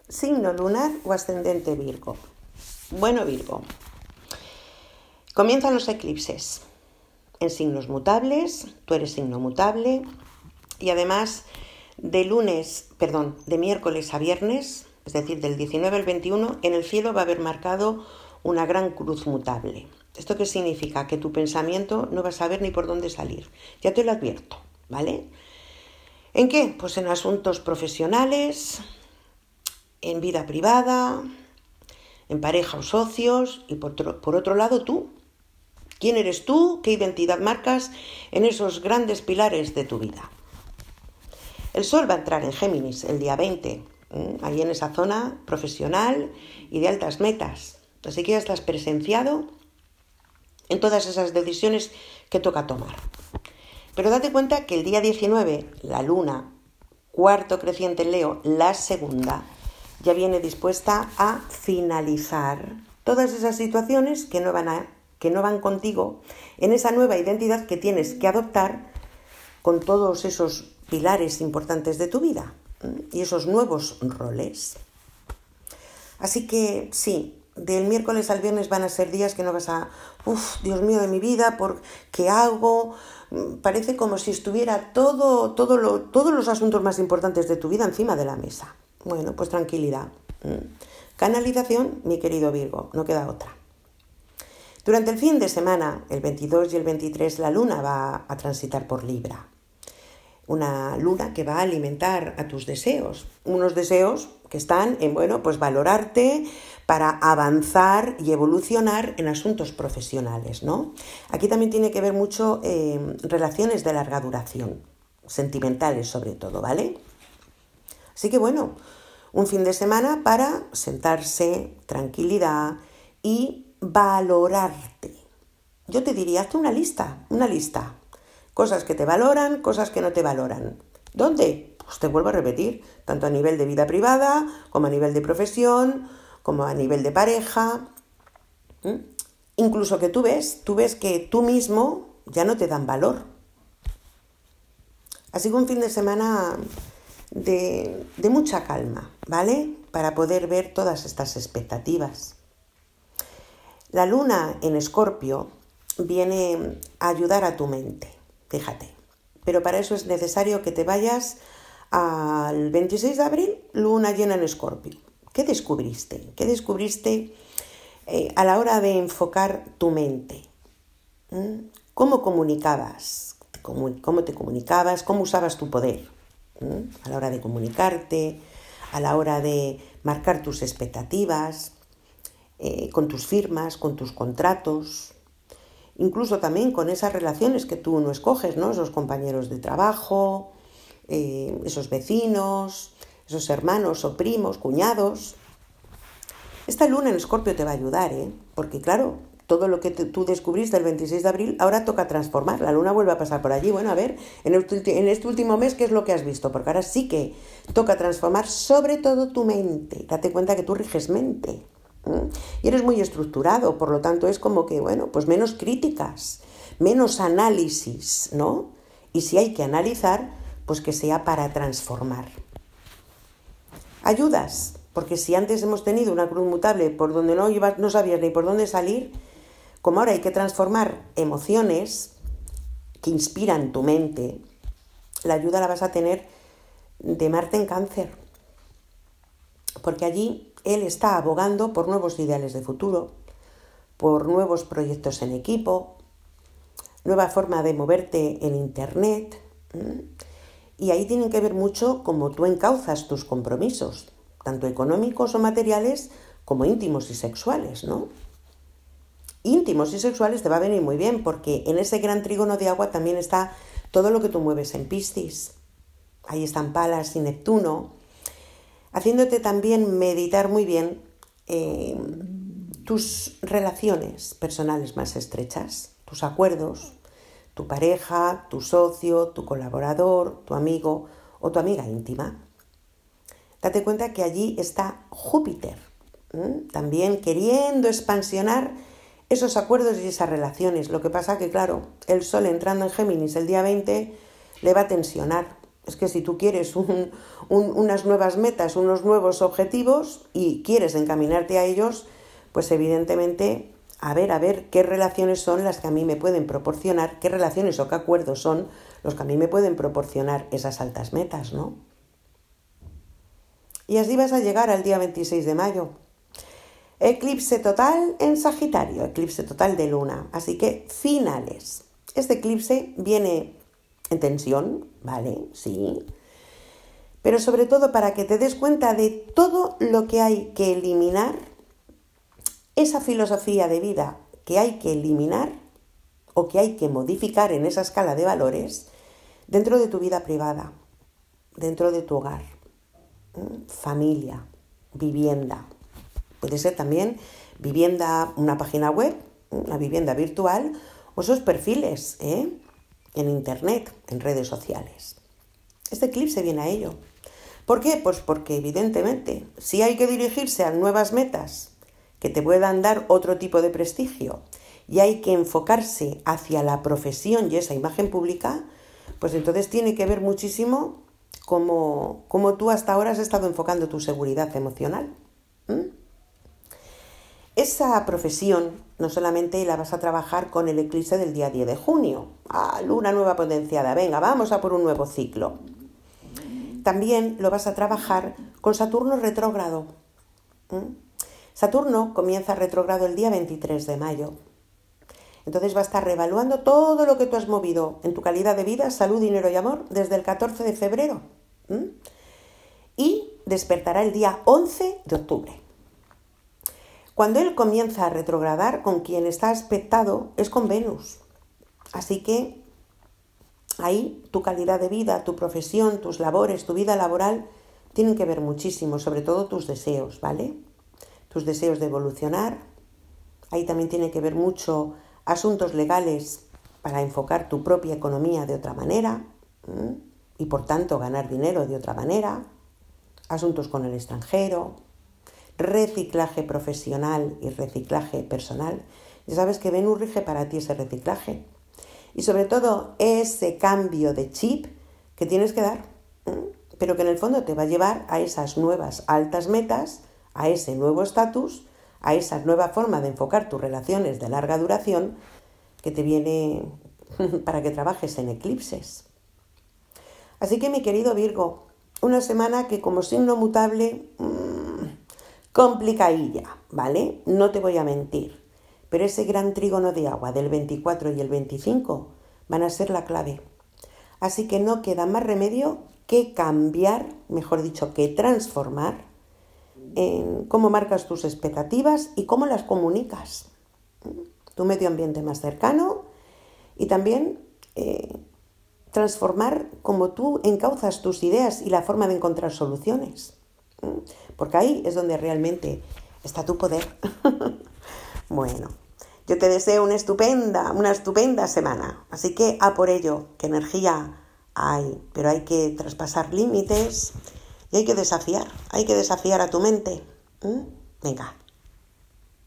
signo lunar o ascendente Virgo. Bueno, Virgo, comienzan los eclipses en signos mutables, tú eres signo mutable y además de miércoles a viernes, es decir, del 19 al 21, en el cielo va a haber marcado una gran cruz mutable. ¿Esto qué significa? Que tu pensamiento no vas a saber ni por dónde salir. Ya te lo advierto, ¿vale? ¿En qué? Pues en asuntos profesionales, en vida privada, en pareja o socios y por otro lado tú. ¿Quién eres tú? ¿Qué identidad marcas en esos grandes pilares de tu vida? El Sol va a entrar en Géminis el día 20, ahí en esa zona profesional y de altas metas. Así que ya estás presenciado en todas esas decisiones que toca tomar. Pero date cuenta que el día 19, la Luna, cuarto creciente en Leo, la segunda, ya viene dispuesta a finalizar todas esas situaciones que no van contigo en esa nueva identidad que tienes que adoptar con todos esos pilares importantes de tu vida y esos nuevos roles. Así que sí, del miércoles al viernes van a ser días que no vas a, Dios mío de mi vida, ¿qué hago? Parece como si estuviera todos los asuntos más importantes de tu vida encima de la mesa. Bueno, pues tranquilidad. Canalización, mi querido Virgo, no queda otra. Durante el fin de semana, el 22 y el 23, la Luna va a transitar por Libra. Una Luna que va a alimentar a tus deseos. Unos deseos que están en, pues valorarte para avanzar y evolucionar en asuntos profesionales, ¿no? Aquí también tiene que ver mucho relaciones de larga duración, sentimentales sobre todo, ¿vale? Así que un fin de semana para sentarse, tranquilidad y valorarte. Yo te diría, hazte una lista. Cosas que te valoran, cosas que no te valoran. ¿Dónde? Pues te vuelvo a repetir, tanto a nivel de vida privada, como a nivel de profesión, como a nivel de pareja. Incluso que tú ves que tú mismo ya no te dan valor. Así que un fin de semana de mucha calma, ¿vale? Para poder ver todas estas expectativas. La Luna en Escorpio viene a ayudar a tu mente, fíjate. Pero para eso es necesario que te vayas al 26 de abril, Luna llena en Escorpio. ¿Qué descubriste? ¿Qué descubriste a la hora de enfocar tu mente? ¿Cómo comunicabas? ¿Cómo te comunicabas? ¿Cómo usabas tu poder? A la hora de comunicarte, a la hora de marcar tus expectativas, con tus firmas, con tus contratos, incluso también con esas relaciones que tú no escoges, ¿no? Esos compañeros de trabajo, esos vecinos, esos hermanos o primos, cuñados. Esta Luna en Escorpio te va a ayudar, porque claro, todo lo que tú descubriste el 26 de abril, ahora toca transformar. La Luna vuelve a pasar por allí. Bueno, a ver, en este último mes, ¿qué es lo que has visto? Porque ahora sí que toca transformar sobre todo tu mente. Date cuenta que tú riges mente. Y eres muy estructurado, por lo tanto es como que, pues menos críticas, menos análisis, ¿no? Y si hay que analizar, pues que sea para transformar. Ayudas, porque si antes hemos tenido una cruz mutable por donde no sabías ni por dónde salir, como ahora hay que transformar emociones que inspiran tu mente, la ayuda la vas a tener de Marte en Cáncer, porque allí él está abogando por nuevos ideales de futuro, por nuevos proyectos en equipo, nueva forma de moverte en Internet. Y ahí tienen que ver mucho cómo tú encauzas tus compromisos, tanto económicos o materiales como íntimos y sexuales, ¿no? Íntimos y sexuales te va a venir muy bien porque en ese gran trígono de agua también está todo lo que tú mueves en Piscis. Ahí están Palas y Neptuno, haciéndote también meditar muy bien tus relaciones personales más estrechas, tus acuerdos, tu pareja, tu socio, tu colaborador, tu amigo o tu amiga íntima. Date cuenta que allí está Júpiter, también queriendo expansionar esos acuerdos y esas relaciones. Lo que pasa que, claro, el Sol entrando en Géminis el día 20 le va a tensionar. Es que si tú quieres unas nuevas metas, unos nuevos objetivos y quieres encaminarte a ellos, pues evidentemente a ver qué relaciones son las que a mí me pueden proporcionar, qué relaciones o qué acuerdos son los que a mí me pueden proporcionar esas altas metas, ¿no? Y así vas a llegar al día 26 de mayo. Eclipse total en Sagitario, eclipse total de luna, así que finales. Este eclipse viene en tensión, ¿vale? Sí. Pero sobre todo para que te des cuenta de todo lo que hay que eliminar, esa filosofía de vida que hay que eliminar o que hay que modificar en esa escala de valores dentro de tu vida privada, dentro de tu hogar, familia, vivienda. Puede ser también vivienda, una página web, una vivienda virtual o esos perfiles, en internet, en redes sociales. Este eclipse viene a ello. ¿Por qué? Pues porque evidentemente si hay que dirigirse a nuevas metas que te puedan dar otro tipo de prestigio y hay que enfocarse hacia la profesión y esa imagen pública, pues entonces tiene que ver muchísimo cómo tú hasta ahora has estado enfocando tu seguridad emocional. Esa profesión no solamente la vas a trabajar con el eclipse del día 10 de junio, luna nueva potenciada, venga, vamos a por un nuevo ciclo. También lo vas a trabajar con Saturno retrógrado. Saturno comienza retrógrado el día 23 de mayo. Entonces va a estar reevaluando todo lo que tú has movido en tu calidad de vida, salud, dinero y amor desde el 14 de febrero. Y despertará el día 11 de octubre. Cuando él comienza a retrogradar, con quien está aspectado es con Venus. Así que ahí tu calidad de vida, tu profesión, tus labores, tu vida laboral tienen que ver muchísimo, sobre todo tus deseos, ¿vale? Tus deseos de evolucionar. Ahí también tiene que ver mucho asuntos legales para enfocar tu propia economía de otra manera y por tanto ganar dinero de otra manera. Asuntos con el extranjero, reciclaje profesional y reciclaje personal. Ya sabes que Venus rige para ti ese reciclaje. Y sobre todo ese cambio de chip que tienes que dar, pero que en el fondo te va a llevar a esas nuevas altas metas, a ese nuevo estatus, a esa nueva forma de enfocar tus relaciones de larga duración que te viene para que trabajes en eclipses. Así que mi querido Virgo, una semana que como signo mutable, complicadilla, ¿vale? No te voy a mentir, pero ese gran trígono de agua del 24 y el 25 van a ser la clave. Así que no queda más remedio que cambiar, mejor dicho, que transformar en cómo marcas tus expectativas y cómo las comunicas. Tu medio ambiente más cercano y también transformar cómo tú encauzas tus ideas y la forma de encontrar soluciones. Porque ahí es donde realmente está tu poder. Bueno, yo te deseo una estupenda semana. Así que a por ello, que energía hay, pero hay que traspasar límites y hay que desafiar a tu mente. Venga,